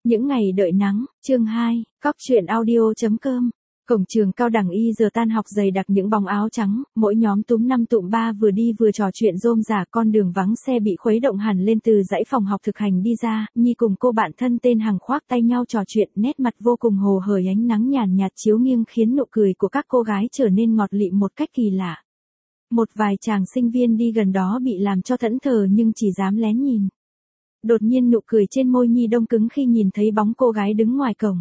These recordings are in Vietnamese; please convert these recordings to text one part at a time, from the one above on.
Những ngày đợi nắng, chương 2, Cóc truyện audio.com. Cổng trường cao đẳng Y giờ tan học dày đặc những bóng áo trắng, mỗi nhóm túm 5 tụm 3 vừa đi vừa trò chuyện rôm rả, con đường vắng xe bị khuấy động hẳn lên. Từ dãy phòng học thực hành đi ra, Nhi cùng cô bạn thân tên Hằng khoác tay nhau trò chuyện, nét mặt vô cùng hồ hởi, ánh nắng nhàn nhạt chiếu nghiêng khiến nụ cười của các cô gái trở nên ngọt lịm một cách kỳ lạ. Một vài chàng sinh viên đi gần đó bị làm cho thẫn thờ nhưng chỉ dám lén nhìn. Đột nhiên nụ cười trên môi Nhi đông cứng khi nhìn thấy bóng cô gái đứng ngoài cổng.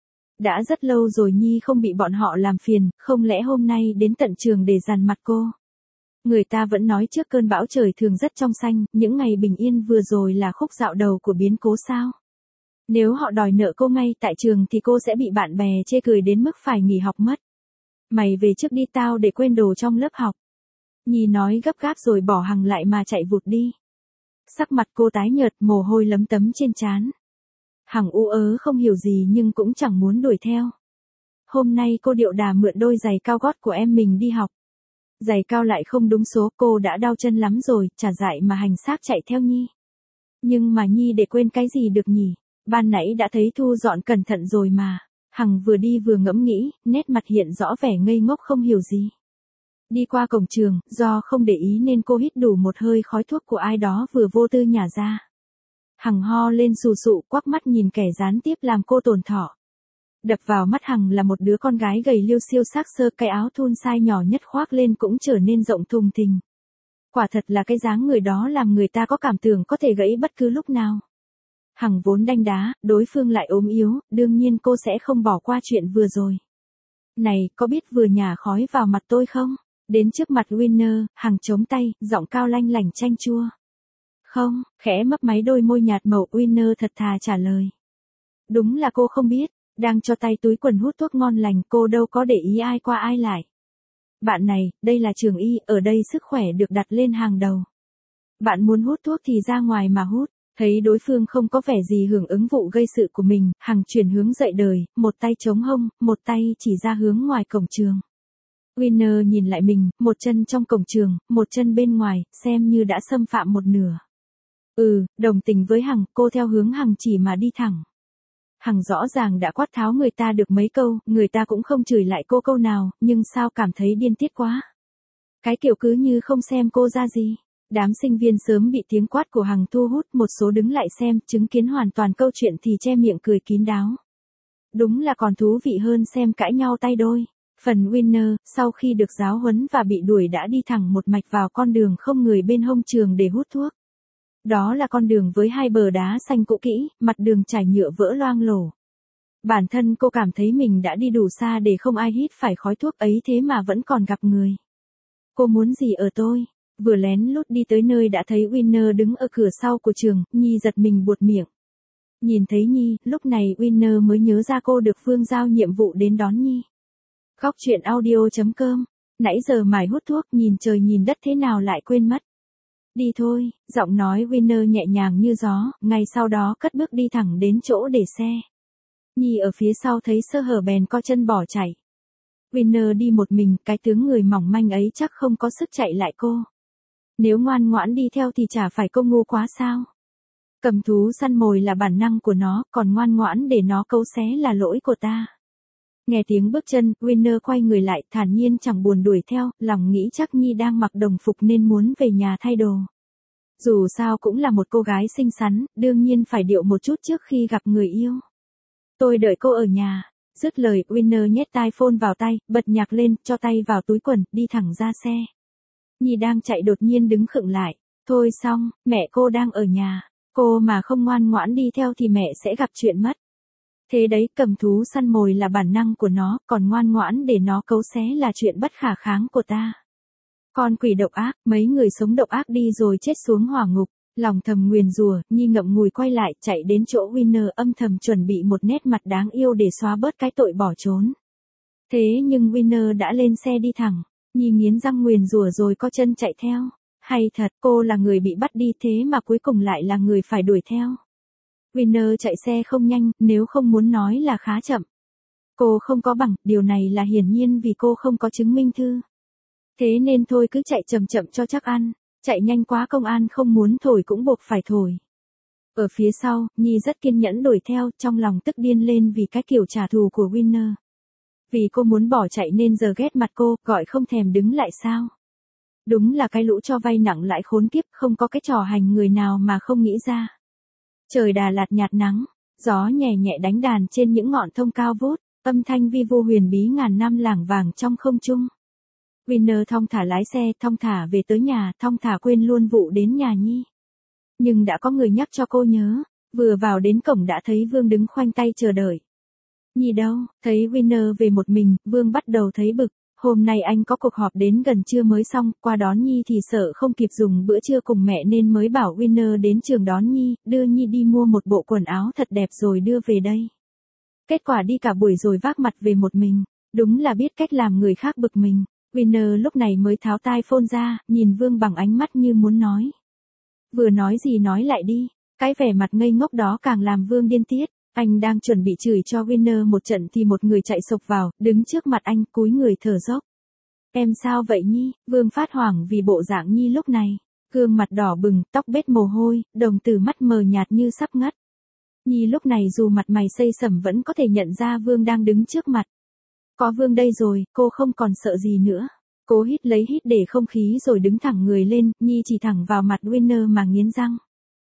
Đã rất lâu rồi Nhi không bị bọn họ làm phiền, không lẽ hôm nay đến tận trường để dằn mặt cô? Người ta vẫn nói trước cơn bão trời thường rất trong xanh, những ngày bình yên vừa rồi là khúc dạo đầu của biến cố sao? Nếu họ đòi nợ cô ngay tại trường thì cô sẽ bị bạn bè chê cười đến mức phải nghỉ học mất. Mày về trước đi, tao để quên đồ trong lớp học. Nhi nói gấp gáp rồi bỏ Hằng lại mà chạy vụt đi. Sắc mặt cô tái nhợt, mồ hôi lấm tấm trên trán. Hằng ú ớ không hiểu gì nhưng cũng chẳng muốn đuổi theo. Hôm nay cô điệu đà mượn đôi giày cao gót của em mình đi học. Giày cao lại không đúng số, cô đã đau chân lắm rồi, chả dại mà hành xác chạy theo Nhi. Nhưng mà Nhi để quên cái gì được nhỉ? Ban nãy đã thấy thu dọn cẩn thận rồi mà. Hằng vừa đi vừa ngẫm nghĩ, nét mặt hiện rõ vẻ ngây ngốc không hiểu gì. Đi qua cổng trường, do không để ý nên cô hít đủ một hơi khói thuốc của ai đó vừa vô tư nhả ra. Hằng ho lên sù sụ, quắc mắt nhìn kẻ gián tiếp làm cô tổn thọ. Đập vào mắt Hằng là một đứa con gái gầy liêu xiêu xác xơ, cái áo thun size nhỏ nhất khoác lên cũng trở nên rộng thùng thình. Quả thật là cái dáng người đó làm người ta có cảm tưởng có thể gãy bất cứ lúc nào. Hằng vốn đanh đá, đối phương lại ốm yếu, đương nhiên cô sẽ không bỏ qua chuyện vừa rồi. Này, có biết vừa nhả khói vào mặt tôi không? Đến trước mặt Winner, Hằng chống tay, giọng cao lanh lảnh chanh chua. Không, khẽ mấp máy đôi môi nhạt màu, Winner thật thà trả lời. Đúng là cô không biết, đang cho tay túi quần hút thuốc ngon lành, cô đâu có để ý ai qua ai lại. Bạn này, đây là trường Y, ở đây sức khỏe được đặt lên hàng đầu. Bạn muốn hút thuốc thì ra ngoài mà hút. Thấy đối phương không có vẻ gì hưởng ứng vụ gây sự của mình, Hằng chuyển hướng dậy đời, một tay chống hông, một tay chỉ ra hướng ngoài cổng trường. Winner nhìn lại mình, một chân trong cổng trường, một chân bên ngoài, xem như đã xâm phạm một nửa. Đồng tình với Hằng, cô theo hướng Hằng chỉ mà đi thẳng. Hằng rõ ràng đã quát tháo người ta được mấy câu, người ta cũng không chửi lại cô câu nào, nhưng sao cảm thấy điên tiết quá. Cái kiểu cứ như không xem cô ra gì. Đám sinh viên sớm bị tiếng quát của Hằng thu hút, một số đứng lại xem, chứng kiến hoàn toàn câu chuyện thì che miệng cười kín đáo. Đúng là còn thú vị hơn xem cãi nhau tay đôi. Phần Winner, sau khi được giáo huấn và bị đuổi đã đi thẳng một mạch vào con đường không người bên hông trường để hút thuốc. Đó là con đường với hai bờ đá xanh cũ kỹ, mặt đường trải nhựa vỡ loang lổ. Bản thân cô cảm thấy mình đã đi đủ xa để không ai hít phải khói thuốc ấy, thế mà vẫn còn gặp người. Cô muốn gì ở tôi? Vừa lén lút đi tới nơi đã thấy Winner đứng ở cửa sau của trường, Nhi giật mình buột miệng. Nhìn thấy Nhi, lúc này Winner mới nhớ ra cô được Phương giao nhiệm vụ đến đón Nhi. Cóc truyện audio.com. Nãy giờ mải hút thuốc, nhìn trời nhìn đất thế nào lại quên mất. Đi thôi, giọng nói Winner nhẹ nhàng như gió, ngay sau đó cất bước đi thẳng đến chỗ để xe. Nhi ở phía sau thấy sơ hở bèn co chân bỏ chạy. Winner đi một mình, cái tướng người mỏng manh ấy chắc không có sức chạy lại cô. Nếu ngoan ngoãn đi theo thì chả phải cô ngu quá sao? Cầm thú săn mồi là bản năng của nó, còn ngoan ngoãn để nó cấu xé là lỗi của ta. Nghe tiếng bước chân, Winner quay người lại, thản nhiên chẳng buồn đuổi theo, lòng nghĩ chắc Nhi đang mặc đồng phục nên muốn về nhà thay đồ. Dù sao cũng là một cô gái xinh xắn, đương nhiên phải điệu một chút trước khi gặp người yêu. Tôi đợi cô ở nhà. Dứt lời, Winner nhét tai phone vào tay, bật nhạc lên, cho tay vào túi quần, đi thẳng ra xe. Nhi đang chạy đột nhiên đứng khựng lại. Thôi xong, mẹ cô đang ở nhà. Cô mà không ngoan ngoãn đi theo thì mẹ sẽ gặp chuyện mất. Thế đấy, cầm thú săn mồi là bản năng của nó, còn ngoan ngoãn để nó cấu xé là chuyện bất khả kháng của ta. Con quỷ độc ác, mấy người sống độc ác đi rồi chết xuống hỏa ngục. Lòng thầm nguyền rủa, Nhi ngậm ngùi quay lại, chạy đến chỗ Winner, âm thầm chuẩn bị một nét mặt đáng yêu để xóa bớt cái tội bỏ trốn. Thế nhưng Winner đã lên xe đi thẳng. Nhi nghiến răng nguyền rủa rồi co chân chạy theo. Hay thật, cô là người bị bắt đi thế mà cuối cùng lại là người phải đuổi theo. Winner chạy xe không nhanh, nếu không muốn nói là khá chậm. Cô không có bằng, điều này là hiển nhiên vì cô không có chứng minh thư. Thế nên thôi cứ chạy chậm chậm cho chắc ăn. Chạy nhanh quá công an không muốn thổi cũng buộc phải thổi. Ở phía sau, Nhi rất kiên nhẫn đuổi theo, trong lòng tức điên lên vì cái kiểu trả thù của Winner. Vì cô muốn bỏ chạy nên giờ ghét mặt cô, gọi không thèm đứng lại sao. Đúng là cái lũ cho vay nặng lãi khốn kiếp, không có cái trò hành người nào mà không nghĩ ra. Trời Đà Lạt nhạt nắng, gió nhẹ nhẹ đánh đàn trên những ngọn thông cao vút, âm thanh vi vu huyền bí ngàn năm lảng vàng trong không trung. Winner thong thả lái xe, thong thả về tới nhà, thong thả quên luôn vụ đến nhà Nhi. Nhưng đã có người nhắc cho cô nhớ, vừa vào đến cổng đã thấy Vương đứng khoanh tay chờ đợi. Nhi đâu, thấy Winner về một mình, Vương bắt đầu thấy bực. Hôm nay anh có cuộc họp đến gần trưa mới xong, qua đón Nhi thì sợ không kịp dùng bữa trưa cùng mẹ nên mới bảo Winner đến trường đón Nhi, đưa Nhi đi mua một bộ quần áo thật đẹp rồi đưa về đây. Kết quả đi cả buổi rồi vác mặt về một mình, đúng là biết cách làm người khác bực mình. Winner lúc này mới tháo tai phone ra, nhìn Vương bằng ánh mắt như muốn nói. Vừa nói gì nói lại đi, cái vẻ mặt ngây ngốc đó càng làm Vương điên tiết. Anh đang chuẩn bị chửi cho Winner một trận thì một người chạy sộc vào, đứng trước mặt anh, cúi người thở dốc. Em sao vậy Nhi? Vương phát hoảng vì bộ dạng Nhi lúc này. Gương mặt đỏ bừng, tóc bết mồ hôi, đồng tử mắt mờ nhạt như sắp ngất. Nhi lúc này dù mặt mày xây sẩm vẫn có thể nhận ra Vương đang đứng trước mặt. Có Vương đây rồi, cô không còn sợ gì nữa. Cố hít lấy hít để không khí rồi đứng thẳng người lên, Nhi chỉ thẳng vào mặt Winner mà nghiến răng.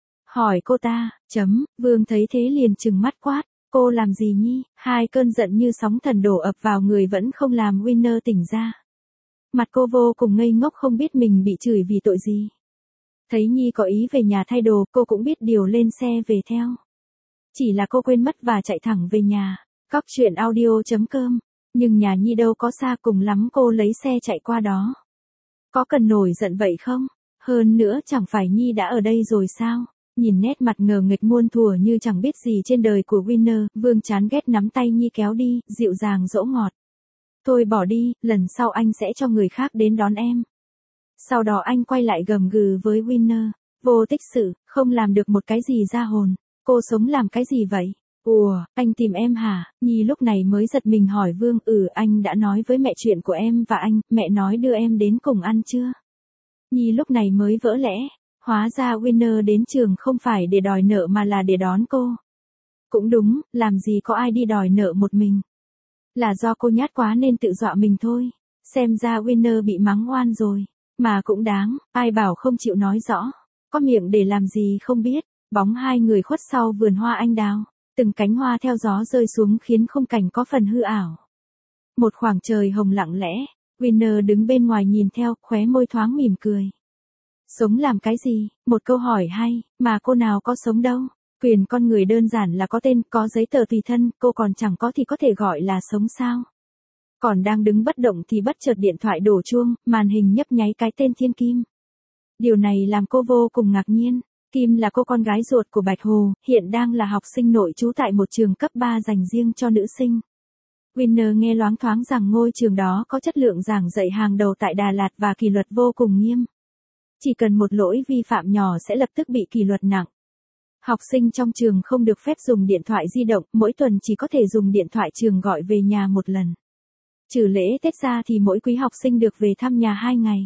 Hỏi cô ta, Vương thấy thế liền trừng mắt quát, cô làm gì Nhi? Hai cơn giận như sóng thần đổ ập vào người vẫn không làm Winner tỉnh ra. Mặt cô vô cùng ngây ngốc không biết mình bị chửi vì tội gì. Thấy Nhi có ý về nhà thay đồ, cô cũng biết điều lên xe về theo. Chỉ là cô quên mất và chạy thẳng về nhà. Cóc truyện audio.com. Nhưng nhà Nhi đâu có xa, cùng lắm cô lấy xe chạy qua đó. Có cần nổi giận vậy không? Hơn nữa chẳng phải Nhi đã ở đây rồi sao? Nhìn nét mặt ngờ nghịch muôn thuở như chẳng biết gì trên đời của Winner, Vương chán ghét nắm tay Nhi kéo đi, dịu dàng dỗ ngọt. Thôi bỏ đi, lần sau anh sẽ cho người khác đến đón em. Sau đó anh quay lại gầm gừ với Winner, vô tích sự, không làm được một cái gì ra hồn. Cô sống làm cái gì vậy? Ủa, anh tìm em hả? Nhi lúc này mới giật mình hỏi Vương, anh đã nói với mẹ chuyện của em và anh, mẹ nói đưa em đến cùng ăn chưa? Nhi lúc này mới vỡ lẽ. Hóa ra Winner đến trường không phải để đòi nợ mà là để đón cô. Cũng đúng, làm gì có ai đi đòi nợ một mình. Là do cô nhát quá nên tự dọa mình thôi. Xem ra Winner bị mắng oan rồi. Mà cũng đáng, ai bảo không chịu nói rõ. Có miệng để làm gì không biết. Bóng hai người khuất sau vườn hoa anh đào. Từng cánh hoa theo gió rơi xuống khiến khung cảnh có phần hư ảo. Một khoảng trời hồng lặng lẽ. Winner đứng bên ngoài nhìn theo, khóe môi thoáng mỉm cười. Sống làm cái gì? Một câu hỏi hay, mà cô nào có sống đâu. Quyền con người đơn giản là có tên, có giấy tờ tùy thân, cô còn chẳng có thì có thể gọi là sống sao. Còn đang đứng bất động thì bất chợt điện thoại đổ chuông, màn hình nhấp nháy cái tên Thiên Kim. Điều này làm cô vô cùng ngạc nhiên. Kim là cô con gái ruột của Bạch Hồ, hiện đang là học sinh nội trú tại một trường cấp 3 dành riêng cho nữ sinh. Winner nghe loáng thoáng rằng ngôi trường đó có chất lượng giảng dạy hàng đầu tại Đà Lạt và kỷ luật vô cùng nghiêm. Chỉ cần một lỗi vi phạm nhỏ sẽ lập tức bị kỷ luật nặng. Học sinh trong trường không được phép dùng điện thoại di động, mỗi tuần chỉ có thể dùng điện thoại trường gọi về nhà một lần. Trừ lễ Tết ra thì mỗi quý học sinh được về thăm nhà 2 ngày.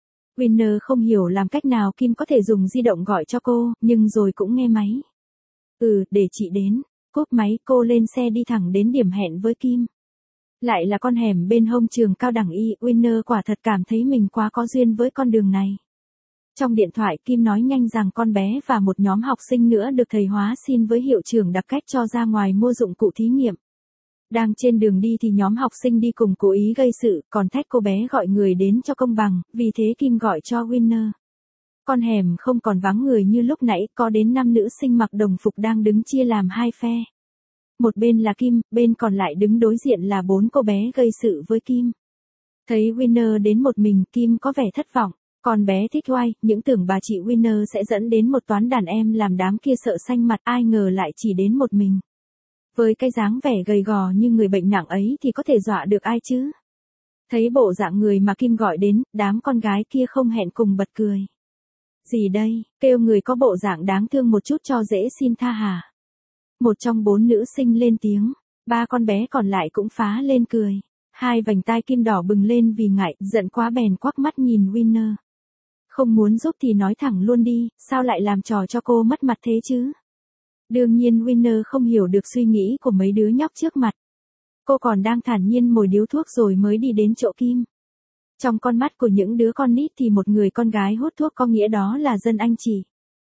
Winner không hiểu làm cách nào Kim có thể dùng di động gọi cho cô, nhưng rồi cũng nghe máy. Để chị đến. Cúp máy, cô lên xe đi thẳng đến điểm hẹn với Kim. Lại là con hẻm bên hông trường cao đẳng y, Winner quả thật cảm thấy mình quá có duyên với con đường này. Trong điện thoại Kim nói nhanh rằng con bé và một nhóm học sinh nữa được thầy hóa xin với hiệu trưởng đặc cách cho ra ngoài mua dụng cụ thí nghiệm. Đang trên đường đi thì nhóm học sinh đi cùng cố ý gây sự, còn thách cô bé gọi người đến cho công bằng, vì thế Kim gọi cho Winner. Con hẻm không còn vắng người như lúc nãy, có đến 5 nữ sinh mặc đồng phục đang đứng chia làm hai phe. Một bên là Kim, bên còn lại đứng đối diện là 4 cô bé gây sự với Kim. Thấy Winner đến một mình, Kim có vẻ thất vọng. Con bé thích oai, những tưởng bà chị Winner sẽ dẫn đến một toán đàn em làm đám kia sợ xanh mặt, ai ngờ lại chỉ đến một mình. Với cái dáng vẻ gầy gò như người bệnh nặng ấy thì có thể dọa được ai chứ? Thấy bộ dạng người mà Kim gọi đến, đám con gái kia không hẹn cùng bật cười. Gì đây, kêu người có bộ dạng đáng thương một chút cho dễ xin tha hả? Một trong 4 nữ sinh lên tiếng, 3 con bé còn lại cũng phá lên cười. Hai vành tai Kim đỏ bừng lên vì ngại, giận quá bèn quắc mắt nhìn Winner. Không muốn giúp thì nói thẳng luôn đi, sao lại làm trò cho cô mất mặt thế chứ? Đương nhiên Winner không hiểu được suy nghĩ của mấy đứa nhóc trước mặt. Cô còn đang thản nhiên mồi điếu thuốc rồi mới đi đến chỗ Kim. Trong con mắt của những đứa con nít thì một người con gái hút thuốc có nghĩa đó là dân anh chị.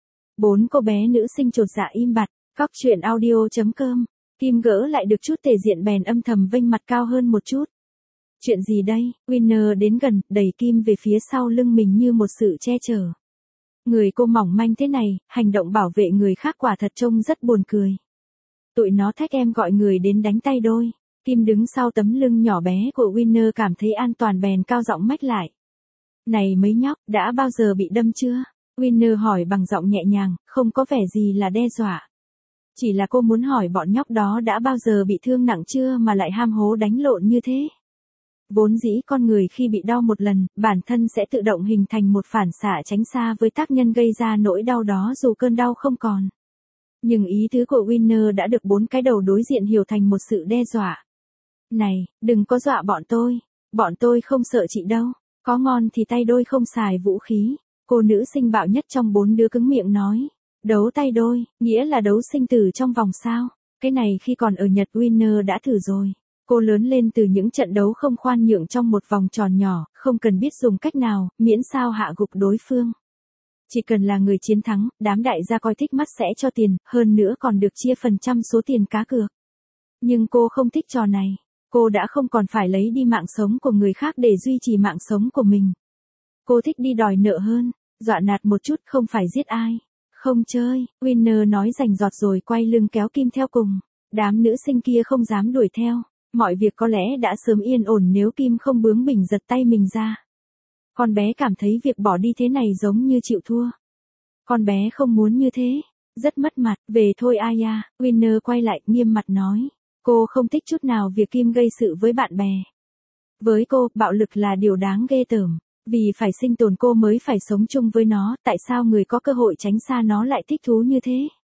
4 cô bé nữ sinh chột dạ im bặt. Cóc truyện audio.com. Kim gỡ lại được chút thể diện bèn âm thầm vênh mặt cao hơn một chút. Chuyện gì đây? Winner đến gần, đẩy Kim về phía sau lưng mình như một sự che chở. Người cô mỏng manh thế này, hành động bảo vệ người khác quả thật trông rất buồn cười. Tụi nó thách em gọi người đến đánh tay đôi. Kim đứng sau tấm lưng nhỏ bé của Winner cảm thấy an toàn bèn cao giọng mách lại. Này mấy nhóc, đã bao giờ bị đâm chưa? Winner hỏi bằng giọng nhẹ nhàng, không có vẻ gì là đe dọa. Chỉ là cô muốn hỏi bọn nhóc đó đã bao giờ bị thương nặng chưa mà lại ham hố đánh lộn như thế. Vốn dĩ con người khi bị đau một lần, bản thân sẽ tự động hình thành một phản xạ tránh xa với tác nhân gây ra nỗi đau đó dù cơn đau không còn. Nhưng ý tứ của Winner đã được 4 cái đầu đối diện hiểu thành một sự đe dọa. Này, đừng có dọa bọn tôi không sợ chị đâu, có ngon thì tay đôi không xài vũ khí. Cô nữ sinh bạo nhất trong 4 đứa cứng miệng nói. Đấu tay đôi, nghĩa là đấu sinh tử trong vòng sao. Cái này khi còn ở Nhật Winner đã thử rồi. Cô lớn lên từ những trận đấu không khoan nhượng trong một vòng tròn nhỏ, không cần biết dùng cách nào, miễn sao hạ gục đối phương. Chỉ cần là người chiến thắng, đám đại gia coi thích mắt sẽ cho tiền, hơn nữa còn được chia phần trăm số tiền cá cược. Nhưng cô không thích trò này. Cô đã không còn phải lấy đi mạng sống của người khác để duy trì mạng sống của mình. Cô thích đi đòi nợ hơn, dọa nạt một chút không phải giết ai. Không chơi, Winner nói rành giọt rồi quay lưng kéo Kim theo cùng. Đám nữ sinh kia không dám đuổi theo. Mọi việc có lẽ đã sớm yên ổn nếu Kim không bướng bỉnh giật tay mình ra. Con bé cảm thấy việc bỏ đi thế này giống như chịu thua. Con bé không muốn như thế. Rất mất mặt, về thôi Aya. Winner quay lại nghiêm mặt nói. Cô không thích chút nào việc Kim gây sự với bạn bè. Với cô, bạo lực là điều đáng ghê tởm. Vì phải sinh tồn cô mới phải sống chung với nó, tại sao người có cơ hội tránh xa nó lại thích thú như thế?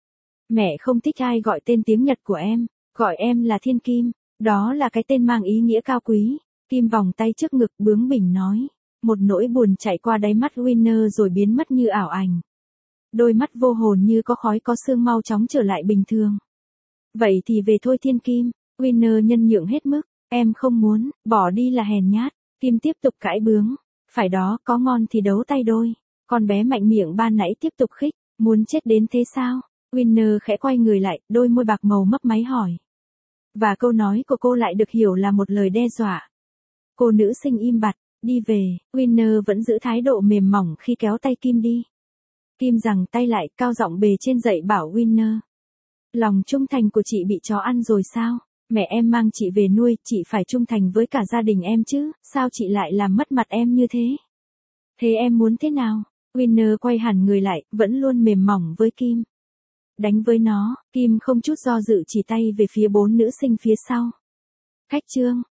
Mẹ không thích ai gọi tên tiếng Nhật của em, gọi em là Thiên Kim, đó là cái tên mang ý nghĩa cao quý. Kim vòng tay trước ngực bướng bỉnh nói, một nỗi buồn chạy qua đáy mắt Winner rồi biến mất như ảo ảnh. Đôi mắt vô hồn như có khói có sương mau chóng trở lại bình thường. Vậy thì về thôi Thiên Kim, Winner nhân nhượng hết mức, em không muốn, bỏ đi là hèn nhát. Kim tiếp tục cãi bướng. Phải đó, có ngon thì đấu tay đôi. Con bé mạnh miệng ban nãy tiếp tục khích, muốn chết đến thế sao? Winner khẽ quay người lại, đôi môi bạc màu mấp máy hỏi. Và câu nói của cô lại được hiểu là một lời đe dọa. Cô nữ sinh im bặt, đi về, Winner vẫn giữ thái độ mềm mỏng khi kéo tay Kim đi. Kim giằng tay lại, cao giọng bề trên dậy bảo Winner. Lòng trung thành của chị bị chó ăn rồi sao? Mẹ em mang chị về nuôi, chị phải trung thành với cả gia đình em chứ, sao chị lại làm mất mặt em như thế? Thế em muốn thế nào? Winner quay hẳn người lại, vẫn luôn mềm mỏng với Kim. Đánh với nó, Kim không chút do dự chỉ tay về phía 4 nữ sinh phía sau. Khách trương,